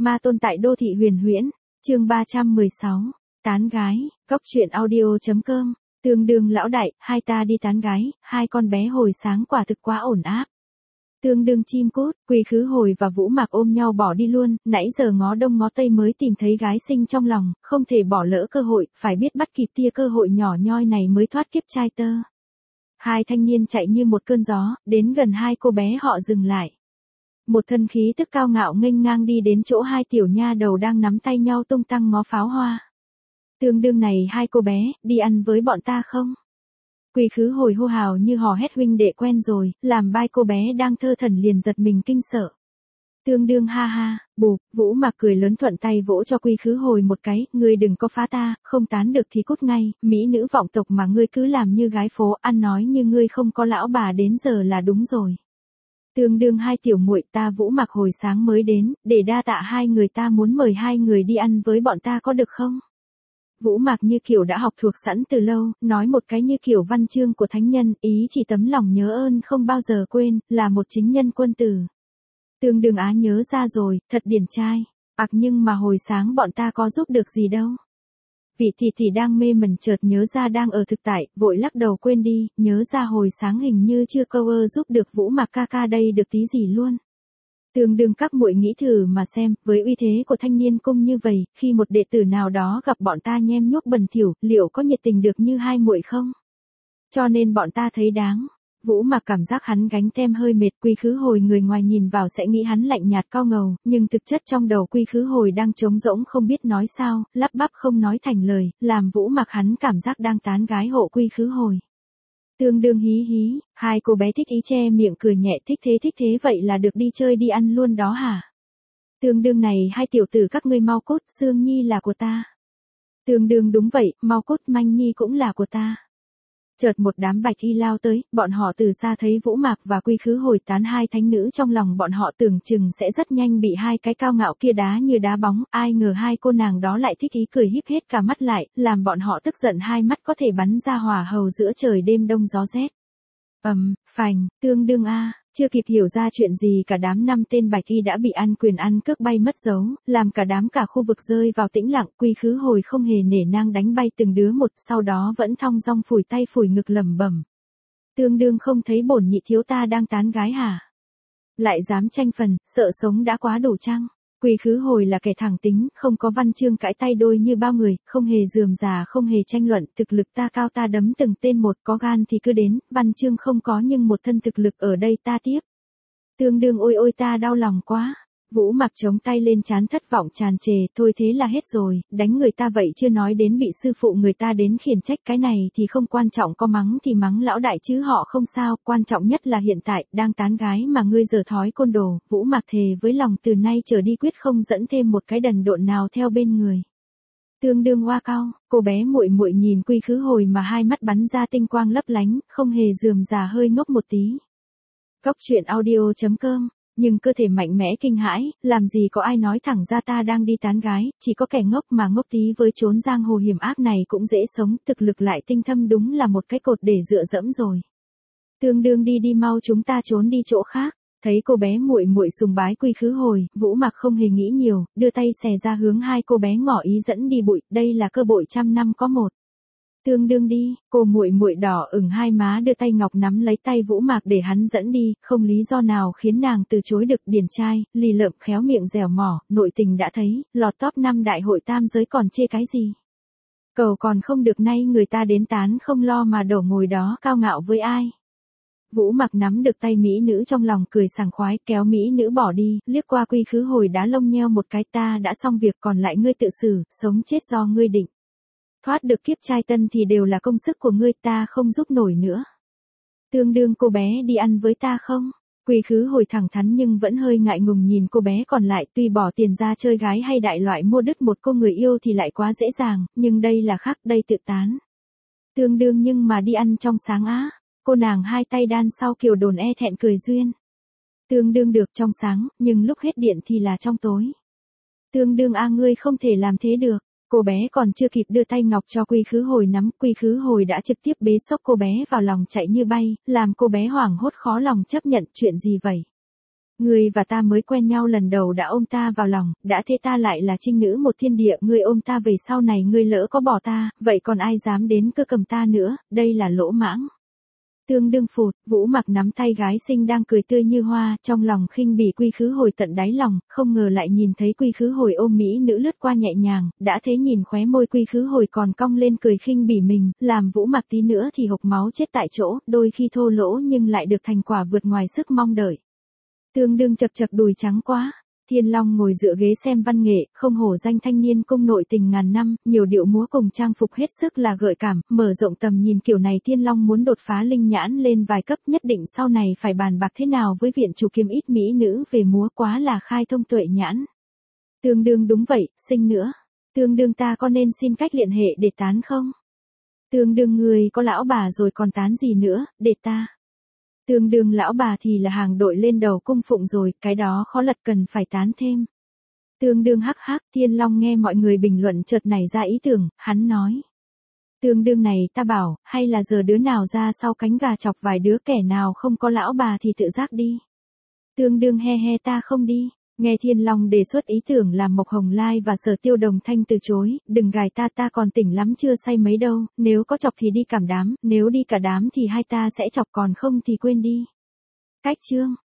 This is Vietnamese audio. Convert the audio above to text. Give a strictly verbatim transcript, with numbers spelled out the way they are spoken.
Ma tôn tại đô thị huyền huyễn, chương ba trăm mười sáu, tán gái, cốc truyện audio.com, tương đương lão đại, hai ta đi tán gái, hai con bé hồi sáng quả thực quá ổn áp. Tương đương chim cút, Quy Khứ Hồi và Vũ Mạc ôm nhau bỏ đi luôn, nãy giờ ngó đông ngó tây mới tìm thấy gái xinh trong lòng, không thể bỏ lỡ cơ hội, phải biết bắt kịp tia cơ hội nhỏ nhoi này mới thoát kiếp trai tơ. Hai thanh niên chạy như một cơn gió, đến gần hai cô bé họ dừng lại. Một thân khí tức cao ngạo nghênh ngang đi đến chỗ hai tiểu nha đầu đang nắm tay nhau tung tăng ngó pháo hoa. Tương đương này hai cô bé, đi ăn với bọn ta không? Quy Khứ Hồi hô hào như hò hét huynh đệ quen rồi, làm bai cô bé đang thơ thẩn liền giật mình kinh sợ. Tương đương ha ha, bụp, Vũ Mạc cười lớn thuận tay vỗ cho Quy Khứ Hồi một cái, ngươi đừng có phá ta, không tán được thì cút ngay, mỹ nữ vọng tộc mà ngươi cứ làm như gái phố, ăn nói như ngươi không có lão bà đến giờ là đúng rồi. Tương đương hai tiểu muội, ta Vũ Mạc hồi sáng mới đến, để đa tạ hai người, ta muốn mời hai người đi ăn với bọn ta có được không? Vũ Mạc như kiểu đã học thuộc sẵn từ lâu, nói một cái như kiểu văn chương của thánh nhân, ý chỉ tấm lòng nhớ ơn không bao giờ quên, là một chính nhân quân tử. Tương đương á nhớ ra rồi, thật điển trai. Ặc nhưng mà hồi sáng bọn ta có giúp được gì đâu. Vị tỷ tỷ đang mê mẩn chợt nhớ ra đang ở thực tại, vội lắc đầu quên đi, nhớ ra hồi sáng hình như chưa câu ơ giúp được Vũ Mạc ca ca đây được tí gì luôn. Tương đương các muội nghĩ thử mà xem, với uy thế của thanh niên cung như vậy, khi một đệ tử nào đó gặp bọn ta nhem nhuốc bẩn thỉu, liệu có nhiệt tình được như hai muội không? Cho nên bọn ta thấy đáng. Vũ Mạc cảm giác hắn gánh tem hơi mệt, Quy Khứ Hồi người ngoài nhìn vào sẽ nghĩ hắn lạnh nhạt cao ngầu, nhưng thực chất trong đầu Quy Khứ Hồi đang trống rỗng không biết nói sao, lắp bắp không nói thành lời, làm Vũ Mạc hắn cảm giác đang tán gái hộ Quy Khứ Hồi. Tương đương hí hí, hai cô bé thích ý che miệng cười nhẹ, thích thế thích thế vậy là được đi chơi đi ăn luôn đó hả? Tương đương này hai tiểu tử các ngươi mau cút, Sương Nhi là của ta. Tương đương đúng vậy, mau cút, Manh Nhi cũng là của ta. Chợt một đám bạch y lao tới, bọn họ từ xa thấy Vũ Mạc và Quy Khứ Hồi tán hai thánh nữ trong lòng bọn họ tưởng chừng sẽ rất nhanh bị hai cái cao ngạo kia đá như đá bóng, ai ngờ hai cô nàng đó lại thích ý cười híp hết cả mắt lại, làm bọn họ tức giận hai mắt có thể bắn ra hỏa hầu giữa trời đêm đông gió rét. Ầm, um, phành, tương đương a, chưa kịp hiểu ra chuyện gì cả đám năm tên bạch y đã bị ăn quyền ăn cước bay mất dấu, làm cả đám cả khu vực rơi vào tĩnh lặng. Quy Khứ Hồi không hề nể nang đánh bay từng đứa một, sau đó vẫn thong dong phủi tay phủi ngực lẩm bẩm. Tương đương không thấy bổn nhị thiếu ta đang tán gái hả? Lại dám tranh phần, sợ sống đã quá đủ chăng? Quy Khứ Hồi là kẻ thẳng tính, không có văn chương cãi tay đôi như bao người, không hề rườm rà không hề tranh luận, thực lực ta cao ta đấm từng tên một, có gan thì cứ đến, văn chương không có nhưng một thân thực lực ở đây ta tiếp. Tương đương ôi ôi ta đau lòng quá. Vũ Mạc chống tay lên trán thất vọng tràn trề, thôi thế là hết rồi, đánh người ta vậy chưa nói đến bị sư phụ người ta đến khiển trách, cái này thì không quan trọng, có mắng thì mắng lão đại chứ họ không sao, quan trọng nhất là hiện tại, đang tán gái mà ngươi dở thói côn đồ. Vũ Mạc thề với lòng từ nay trở đi quyết không dẫn thêm một cái đần độn nào theo bên người. Tương đương hoa cao, cô bé muội muội nhìn Quy Khứ Hồi mà hai mắt bắn ra tinh quang lấp lánh, không hề rườm rà hơi ngốc một tí. Cốc truyện audio.com. Nhưng cơ thể mạnh mẽ kinh hãi, làm gì có ai nói thẳng ra ta đang đi tán gái, chỉ có kẻ ngốc mà ngốc tí với chốn giang hồ hiểm ác này cũng dễ sống, thực lực lại tinh thâm đúng là một cái cột để dựa dẫm rồi. Tương đương đi đi mau chúng ta trốn đi chỗ khác. Thấy cô bé muội muội sùng bái Quy Khứ Hồi, Vũ Mạc không hề nghĩ nhiều, đưa tay xè ra hướng hai cô bé ngỏ ý dẫn đi bụi, đây là cơ hội trăm năm có một. Tương đương đi, cô muội muội đỏ ửng hai má đưa tay ngọc nắm lấy tay Vũ Mạc để hắn dẫn đi, không lý do nào khiến nàng từ chối được. Điển trai, lì lợm khéo miệng dẻo mỏ, nội tình đã thấy, lọt top năm đại hội tam giới còn chê cái gì. Cầu còn không được, nay người ta đến tán không lo mà đổ ngồi đó cao ngạo với ai. Vũ Mạc nắm được tay mỹ nữ trong lòng cười sảng khoái, kéo mỹ nữ bỏ đi, liếc qua Quy Khứ Hồi đá lông nheo một cái, ta đã xong việc còn lại ngươi tự xử, sống chết do ngươi định. Thoát được kiếp trai tân thì đều là công sức của ngươi, ta không giúp nổi nữa. Tương đương cô bé đi ăn với ta không? Quy Khứ Hồi thẳng thắn nhưng vẫn hơi ngại ngùng nhìn cô bé còn lại, tuy bỏ tiền ra chơi gái hay đại loại mua đứt một cô người yêu thì lại quá dễ dàng, nhưng đây là khác, đây tự tán. Tương đương nhưng mà đi ăn trong sáng á, cô nàng hai tay đan sau kiểu đồn e thẹn cười duyên. Tương đương được trong sáng, nhưng lúc hết điện thì là trong tối. Tương đương a ngươi không thể làm thế được. Cô bé còn chưa kịp đưa tay ngọc cho Quy Khứ Hồi nắm, Quy Khứ Hồi đã trực tiếp bế xốc cô bé vào lòng chạy như bay, làm cô bé hoảng hốt khó lòng chấp nhận. Chuyện gì vậy? Ngươi và ta mới quen nhau lần đầu đã ôm ta vào lòng, đã thế ta lại là trinh nữ một thiên địa, ngươi ôm ta về sau này ngươi lỡ có bỏ ta, vậy còn ai dám đến cơ cầm ta nữa, đây là lỗ mãng. Tương đương phụt, Vũ Mặc nắm tay gái xinh đang cười tươi như hoa, trong lòng khinh bỉ Quy Khứ Hồi tận đáy lòng, không ngờ lại nhìn thấy Quy Khứ Hồi ôm mỹ nữ lướt qua nhẹ nhàng, đã thế nhìn khóe môi Quy Khứ Hồi còn cong lên cười khinh bỉ mình, làm Vũ Mặc tí nữa thì hộc máu chết tại chỗ, đôi khi thô lỗ nhưng lại được thành quả vượt ngoài sức mong đợi. Tương đương chật chật đùi trắng quá. Thiên Long ngồi dựa ghế xem văn nghệ, không hổ danh thanh niên cung nội tình ngàn năm, nhiều điệu múa cùng trang phục hết sức là gợi cảm, mở rộng tầm nhìn kiểu này Thiên Long muốn đột phá linh nhãn lên vài cấp, nhất định sau này phải bàn bạc thế nào với viện chủ kiếm ít mỹ nữ về múa, quá là khai thông tuệ nhãn. Tương đương đúng vậy, xinh nữa. Tương đương ta có nên xin cách liên hệ để tán không? Tương đương người có lão bà rồi còn tán gì nữa, để ta. Tương đương lão bà thì là hàng đội lên đầu cung phụng rồi, cái đó khó lật cần phải tán thêm. Tương đương hắc hắc, Thiên Long nghe mọi người bình luận chợt nảy ra ý tưởng, hắn nói. Tương đương này ta bảo, hay là giờ đứa nào ra sau cánh gà chọc vài đứa, kẻ nào không có lão bà thì tự giác đi. Tương đương he he ta không đi. Nghe Thiên Long đề xuất ý tưởng làm Mộc Hồng Lai và Sở Tiêu Đồng Thanh từ chối, đừng gài ta ta còn tỉnh lắm chưa say mấy đâu, nếu có chọc thì đi cảm đám, nếu đi cả đám thì hai ta sẽ chọc còn không thì quên đi. Cách chương.